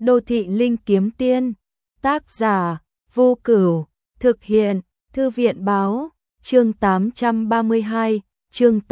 Đô thị linh kiếm tiên, tác giả Vô Cửu, thực hiện Thư viện báo, chương 832, chương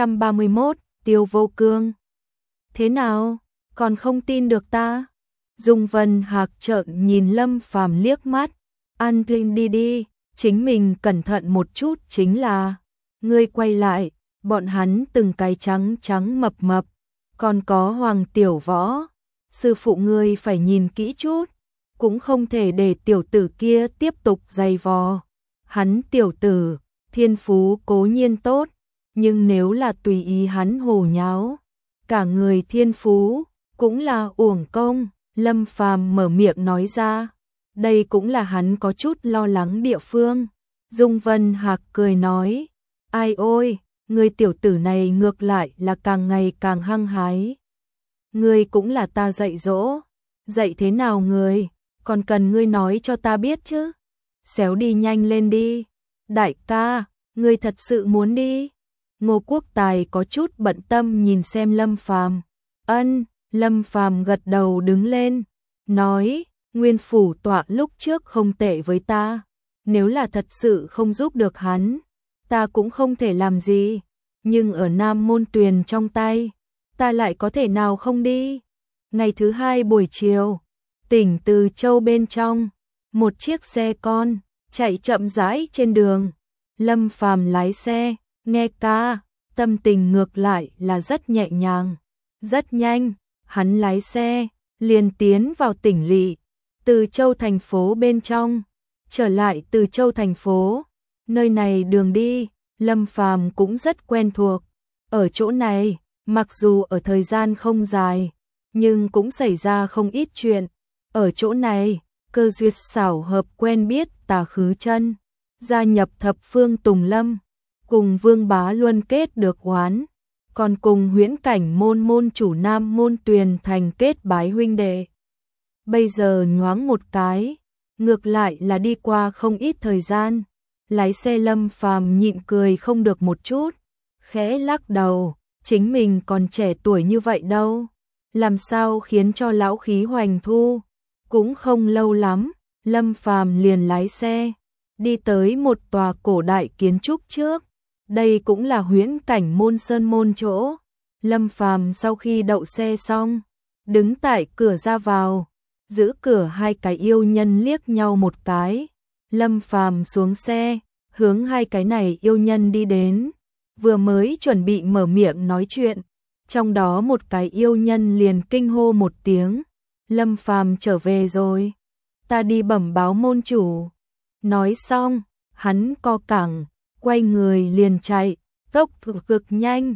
831, Tiêu Vô Cương. Thế nào, còn không tin được ta? Dung Vân Hạc trợn nhìn Lâm Phàm liếc mắt, ăn linh đi đi, chính mình cẩn thận một chút chính là. Ngươi quay lại, bọn hắn từng cái trắng trắng mập mập, còn có Hoàng Tiểu Võ. Sư phụ ngươi phải nhìn kỹ chút, cũng không thể để tiểu tử kia tiếp tục giày vò. Hắn tiểu tử, thiên phú cố nhiên tốt, nhưng nếu là tùy ý hắn hồ nháo, cả người thiên phú cũng là uổng công. Lâm Phàm mở miệng nói ra, đây cũng là hắn có chút lo lắng địa phương. Dung Vân Hạc cười nói, ai ôi, người tiểu tử này ngược lại là càng ngày càng hăng hái. Ngươi cũng là ta dạy dỗ, dạy thế nào người, còn cần ngươi nói cho ta biết chứ. Xéo đi nhanh lên đi, đại ca, ngươi thật sự muốn đi? Ngô Quốc Tài có chút bận tâm nhìn xem Lâm Phàm. Ân, Lâm Phàm gật đầu đứng lên, nói, Nguyên phủ tọa lúc trước không tệ với ta, nếu là thật sự không giúp được hắn, ta cũng không thể làm gì, nhưng ở Nam Môn Tuyền trong tay, ta lại có thể nào không đi. Ngày thứ hai buổi chiều, tỉnh Từ Châu bên trong, một chiếc xe con chạy chậm rãi trên đường. Lâm Phàm lái xe, nghe ca, tâm tình ngược lại là rất nhẹ nhàng. Rất nhanh, hắn lái xe liền tiến vào tỉnh lỵ Từ Châu thành phố bên trong. Trở lại Từ Châu thành phố, nơi này đường đi Lâm Phàm cũng rất quen thuộc. Ở chỗ này, mặc dù ở thời gian không dài, nhưng cũng xảy ra không ít chuyện. Ở chỗ này, cơ duyệt xảo hợp quen biết Tà Khứ Chân, gia nhập Thập Phương Tùng Lâm, cùng Vương Bá Luân kết được oán, còn cùng Huyễn Cảnh môn môn chủ Nam Môn Tuyền thành kết bái huynh đệ. Bây giờ nhoáng một cái, ngược lại là đi qua không ít thời gian, lái xe Lâm Phàm nhịn cười không được một chút, khẽ lắc đầu, chính mình còn trẻ tuổi như vậy đâu, làm sao khiến cho lão khí hoành thu. Cũng không lâu lắm, Lâm Phàm liền lái xe đi tới một tòa cổ đại kiến trúc trước. Đây cũng là Huyễn Cảnh môn sơn môn chỗ. Lâm Phàm sau khi đậu xe xong, đứng tại cửa ra vào, giữ cửa hai cái yêu nhân liếc nhau một cái. Lâm Phàm xuống xe, hướng hai cái này yêu nhân đi đến, vừa mới chuẩn bị mở miệng nói chuyện, trong đó một cái yêu nhân liền kinh hô một tiếng, Lâm Phàm trở về rồi, ta đi bẩm báo môn chủ. Nói xong, hắn co cẳng, quay người liền chạy, tốc độ cực nhanh.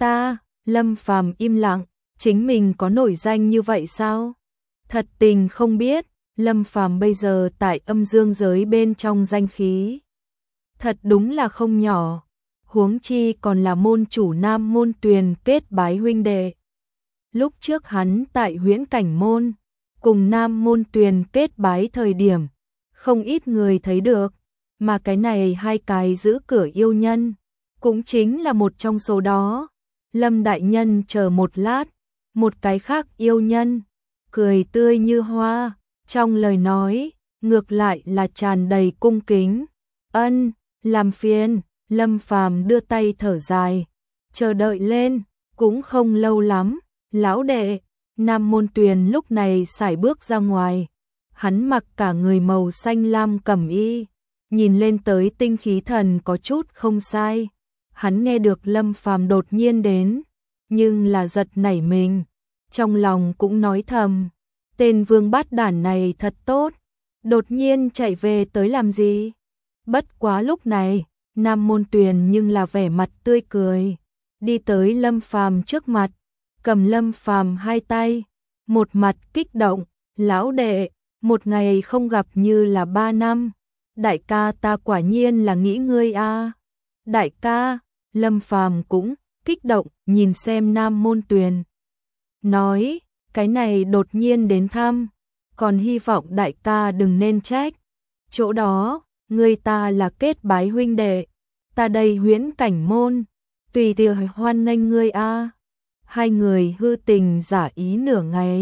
Lâm Phàm im lặng, chính mình có nổi danh như vậy sao? Thật tình không biết, Lâm Phàm bây giờ tại âm dương giới bên trong danh khí thật đúng là không nhỏ, huống chi còn là môn chủ Nam Môn Tuyền kết bái huynh đệ. Lúc trước hắn tại Huyễn Cảnh môn cùng Nam Môn Tuyền kết bái thời điểm, không ít người thấy được, mà cái này hai cái giữ cửa yêu nhân cũng chính là một trong số đó. Lâm đại nhân chờ một lát, một cái khác yêu nhân cười tươi như hoa, trong lời nói ngược lại là tràn đầy cung kính. Ân, làm phiền. Lâm Phàm đưa tay thở dài, chờ đợi lên, cũng không lâu lắm, lão đệ. Nam Môn Tuyền lúc này sải bước ra ngoài, hắn mặc cả người màu xanh lam cẩm y, nhìn lên tới tinh khí thần có chút không sai. Hắn nghe được Lâm Phàm đột nhiên đến, nhưng là giật nảy mình, trong lòng cũng nói thầm, tên vương bát đản này thật tốt, đột nhiên chạy về tới làm gì. Bất quá lúc này, Nam Môn Tuyền nhưng là vẻ mặt tươi cười, đi tới Lâm Phàm trước mặt, cầm Lâm Phàm hai tay, một mặt kích động, lão đệ, một ngày không gặp như là 3 năm, đại ca ta quả nhiên là nghĩ ngươi a. Đại ca. Lâm Phàm cũng kích động nhìn xem Nam Môn Tuyền, nói, cái này đột nhiên đến thăm, còn hy vọng đại ca đừng nên trách. Chỗ đó, người ta là kết bái huynh đệ, ta đây Huyễn Cảnh môn, tùy tiệc hoan nghênh ngươi a. Hai người hư tình giả ý nửa ngày,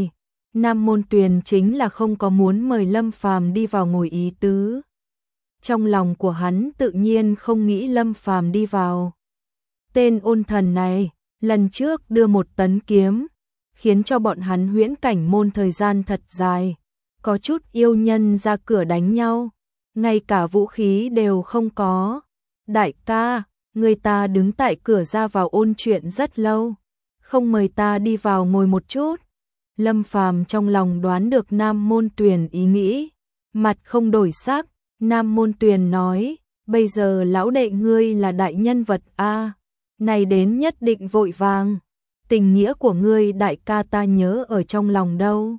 Nam Môn Tuyền chính là không có muốn mời Lâm Phàm đi vào ngồi ý tứ. Trong lòng của hắn tự nhiên không nghĩ Lâm Phàm đi vào. Tên ôn thần này, lần trước đưa 1 tấn kiếm, khiến cho bọn hắn Huyễn Cảnh môn thời gian thật dài, có chút yêu nhân ra cửa đánh nhau, ngay cả vũ khí đều không có. Đại ca, người ta đứng tại cửa ra vào ôn chuyện rất lâu, không mời ta đi vào ngồi một chút. Lâm Phàm trong lòng đoán được Nam Môn Tuyền ý nghĩ, mặt không đổi sắc. Nam Môn Tuyền nói, bây giờ lão đệ ngươi là đại nhân vật a, này đến nhất định vội vàng, tình nghĩa của ngươi đại ca ta nhớ ở trong lòng đâu.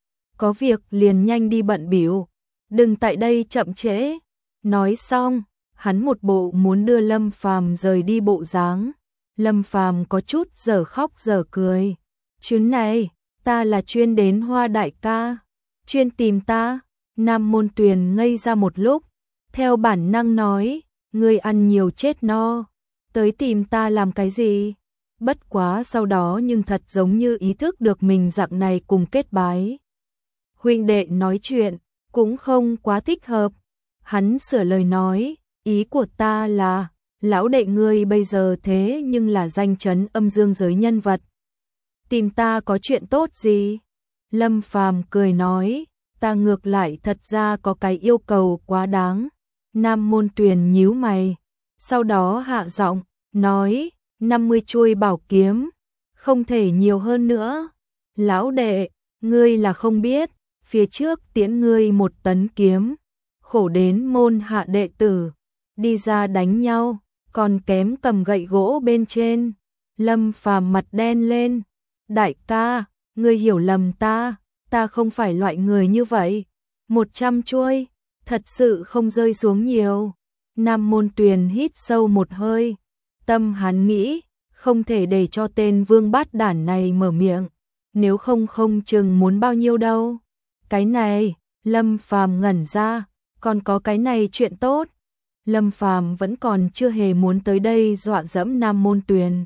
Có việc liền nhanh đi bận bịu, đừng tại đây chậm trễ. Nói xong, hắn một bộ muốn đưa Lâm Phàm rời đi bộ dáng. Lâm Phàm có chút dở khóc dở cười. Chuyến này, ta là chuyên đến Hoa đại ca, chuyên tìm ta. Nam Môn Tuyền ngây ra một lúc, theo bản năng nói, ngươi ăn nhiều chết no, tới tìm ta làm cái gì? Bất quá sau đó nhưng thật giống như ý thức được mình dạng này cùng kết bái huynh đệ nói chuyện, cũng không quá thích hợp. Hắn sửa lời nói, ý của ta là, lão đệ ngươi bây giờ thế nhưng là danh chấn âm dương giới nhân vật. Tìm ta có chuyện tốt gì? Lâm Phàm cười nói, ta ngược lại thật ra có cái yêu cầu quá đáng. Nam Môn Tuyền nhíu mày, sau đó hạ giọng, nói, 50 chuôi bảo kiếm, không thể nhiều hơn nữa. Lão đệ, ngươi là không biết, phía trước tiễn ngươi 1 tấn kiếm, khổ đến môn hạ đệ tử, đi ra đánh nhau, còn kém cầm gậy gỗ bên trên. Lâm Phàm mặt đen lên, đại ca, ngươi hiểu lầm ta không phải loại người như vậy. 100 chuôi, thật sự không rơi xuống nhiều. Nam Môn Tuyền hít sâu một hơi, tâm hắn nghĩ, không thể để cho tên vương bát đản này mở miệng, nếu không không chừng muốn bao nhiêu đâu. Cái này, Lâm Phàm ngẩn ra, còn có cái này chuyện tốt. Lâm Phàm vẫn còn chưa hề muốn tới đây dọa dẫm Nam Môn Tuyền.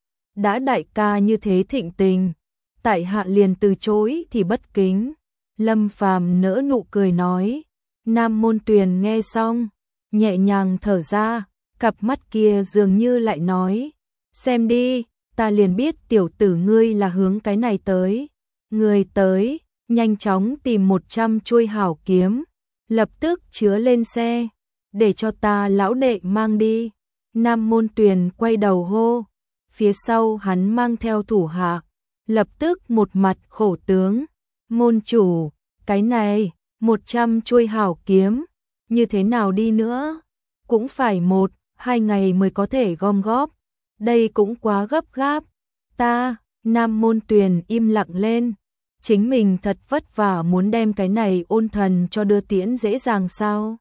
Đã đại ca như thế thịnh tình, tại hạ liền từ chối thì bất kính. Lâm Phàm nỡ nụ cười nói. Nam Môn Tuyền nghe xong, nhẹ nhàng thở ra, cặp mắt kia dường như lại nói, xem đi, ta liền biết tiểu tử ngươi là hướng cái này tới. Người tới, nhanh chóng tìm 100 chuôi hảo kiếm, lập tức chứa lên xe, để cho ta lão đệ mang đi. Nam Môn Tuyền quay đầu hô, phía sau hắn mang theo thủ hạ, lập tức một mặt khổ tướng, môn chủ, cái này, 100 chuôi hảo kiếm, như thế nào đi nữa, cũng phải 1-2 ngày mới có thể gom góp, đây cũng quá gấp gáp. Ta, Nam Môn Tuyền im lặng lên, chính mình thật vất vả muốn đem cái này ôn thần cho đưa tiễn dễ dàng sao?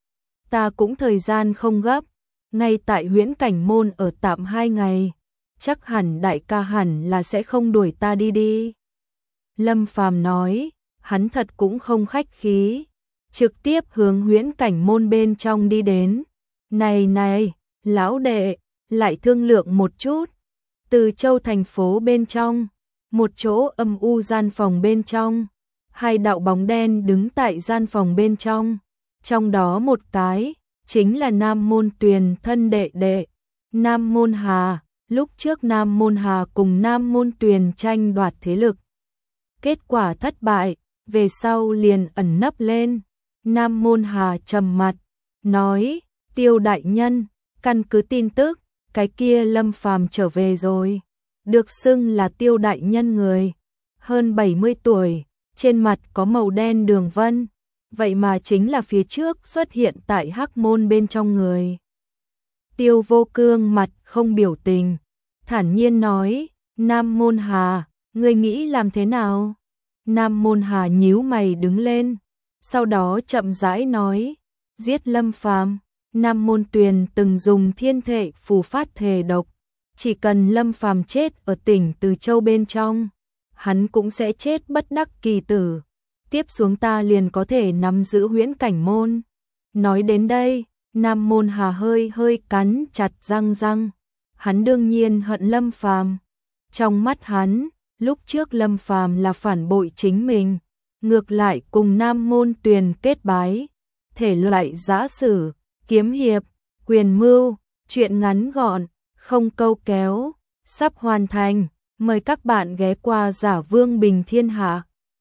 Ta cũng thời gian không gấp, ngay tại Huyễn Cảnh môn ở tạm 2 ngày, chắc hẳn đại ca hẳn là sẽ không đuổi ta đi. Lâm Phàm nói, hắn thật cũng không khách khí, trực tiếp hướng Huyễn Cảnh môn bên trong đi đến. Này, lão đệ, lại thương lượng một chút. Từ Châu thành phố bên trong, một chỗ âm u gian phòng bên trong, 2 đạo bóng đen đứng tại gian phòng bên trong đó một cái chính là Nam Môn Tuyền thân đệ đệ, Nam Môn Hà. Lúc trước Nam Môn Hà cùng Nam Môn Tuyền tranh đoạt thế lực, kết quả thất bại, về sau liền ẩn nấp lên. Nam Môn Hà trầm mặt, nói, Tiêu đại nhân, căn cứ tin tức, cái kia Lâm Phàm trở về rồi, được xưng là Tiêu đại nhân người, hơn 70 tuổi, trên mặt có màu đen đường vân, vậy mà chính là phía trước xuất hiện tại Hắc môn bên trong người. Tiêu Vô Cương mặt không biểu tình, thản nhiên nói, Nam Môn Hà, ngươi nghĩ làm thế nào? Nam Môn Hà nhíu mày đứng lên, sau đó chậm rãi nói, giết Lâm Phàm. Nam Môn Tuyền từng dùng thiên thệ phù phát thề độc, chỉ cần Lâm Phàm chết ở tỉnh Từ Châu bên trong, hắn cũng sẽ chết bất đắc kỳ tử. Tiếp xuống ta liền có thể nắm giữ Huyễn Cảnh môn. Nói đến đây, Nam Môn Hà hơi cắn chặt răng. Hắn đương nhiên hận Lâm Phàm. Trong mắt hắn, Lúc trước Lâm Phàm là phản bội chính mình, ngược lại cùng Nam Môn Tuyền kết bái, thể loại giã sử, kiếm hiệp, quyền mưu, truyện ngắn gọn, không câu kéo, sắp hoàn thành, mời các bạn ghé qua Giả Vương Bình Thiên Hạ.